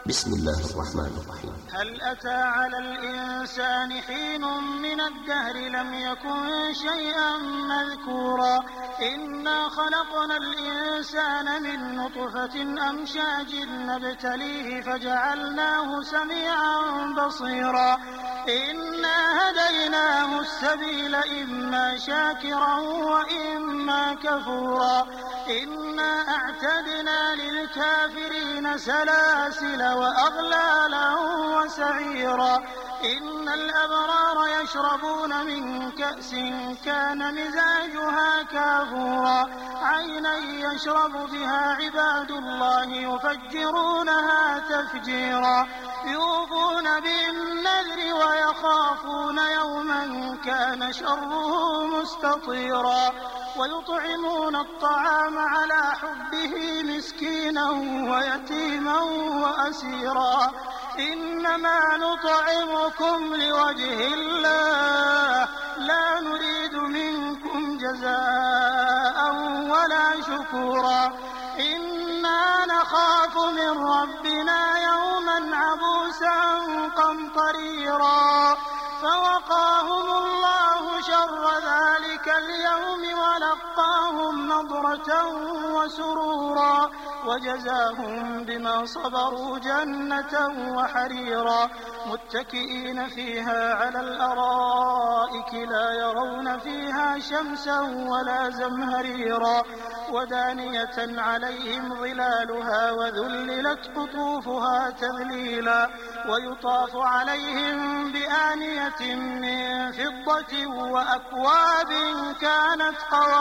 بسم الله الرحمن الرحيم. هل أتى على الإنسان حين من الدهر لم يكن شيئا مذكورا إنا خلقنا الإنسان من نطفة أمشاج نبتليه فجعلناه سميعا بصيرا إنا هديناه السبيل إما شاكرا وإما كفورا إنا أعتدنا للكافرين سلاسل وأغلالا وسعيرا إن الأبرار يشربون من كأس كان مزاجها كافورا عينا يشرب بها عباد الله يفجرونها تفجيرا يوفون بالنذر ويخافون يوما كان شره مستطيرا ويطعمون الطعام على حبه مسكينا ويتيما وأسيرا إنما نطعمكم لوجه الله لا نريد منكم جزاء ولا شكورا إنا نخاف من ربنا يوما عبوسا قمطريرا فوقاهم الله شر ذلك اليوم ولقاهم نضرة وسرورا وجزاهم بما صبروا جنة وحريرا متكئين فيها على الأرائك لا يرون فيها شمسا ولا زمهريرا ودانية عليهم ظلالها وذللت قطوفها تذليلا ويطاف عليهم بآنية من فضة وأكواب كانت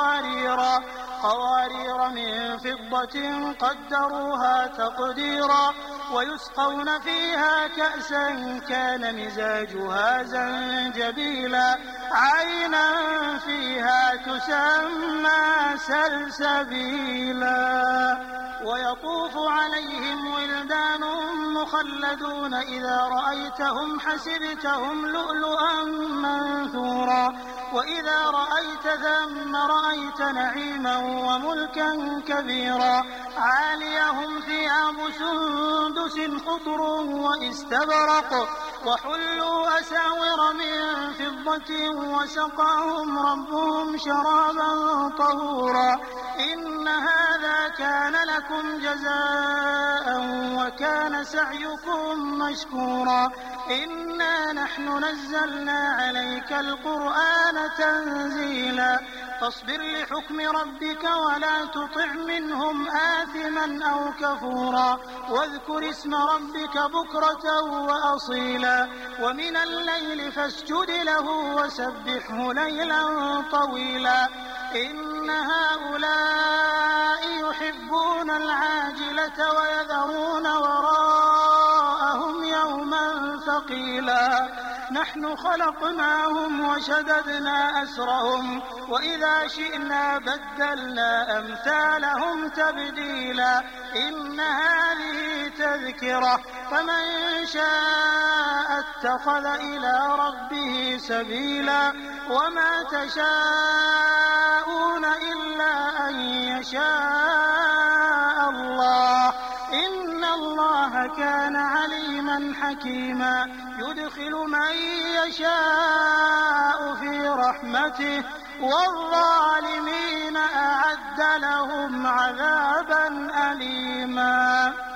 قوارير من فضة قدروها تقديرا ويسقون فيها كأسا كان مزاجها زنجبيلا عينا فيها تسمى سلسبيلا ويطوف عليهم ولدان مخلدون إذا رأيتهم حسبتهم لؤلؤا منثورا وإذا رأيت ثم رأيت نعيما وملكا كبيرا عاليهم ثياب سندس خضر واستبرق وحلوا أساور من فضة وسقاهم ربهم شرابا طهورا إن هذا كان لكم جزاء وكان سعيكم مشكورا إنا نحن نزلنا عليك القرآن تنزيلا فاصبر لحكم ربك ولا تطع منهم آثما أو كفورا واذكر اسم ربك بكرة وأصيلا ومن الليل فاسجد له وسبحه ليلا طويلا إن هؤلاء يحبون العاجلة ويذرون وراءهم يوما ثقيلا نحن خلقناهم وشددنا أسرهم وإذا شئنا بدلنا أمثالهم تبديلا إن هذه تذكرة فمن شاء اتخذ إلى ربه سبيلا وما تشاءون إلا أن يشاء الله إن الله كان عليما حكيما يدخل من يشاء في رحمته والظالمين أعد لهم عذابا أليما.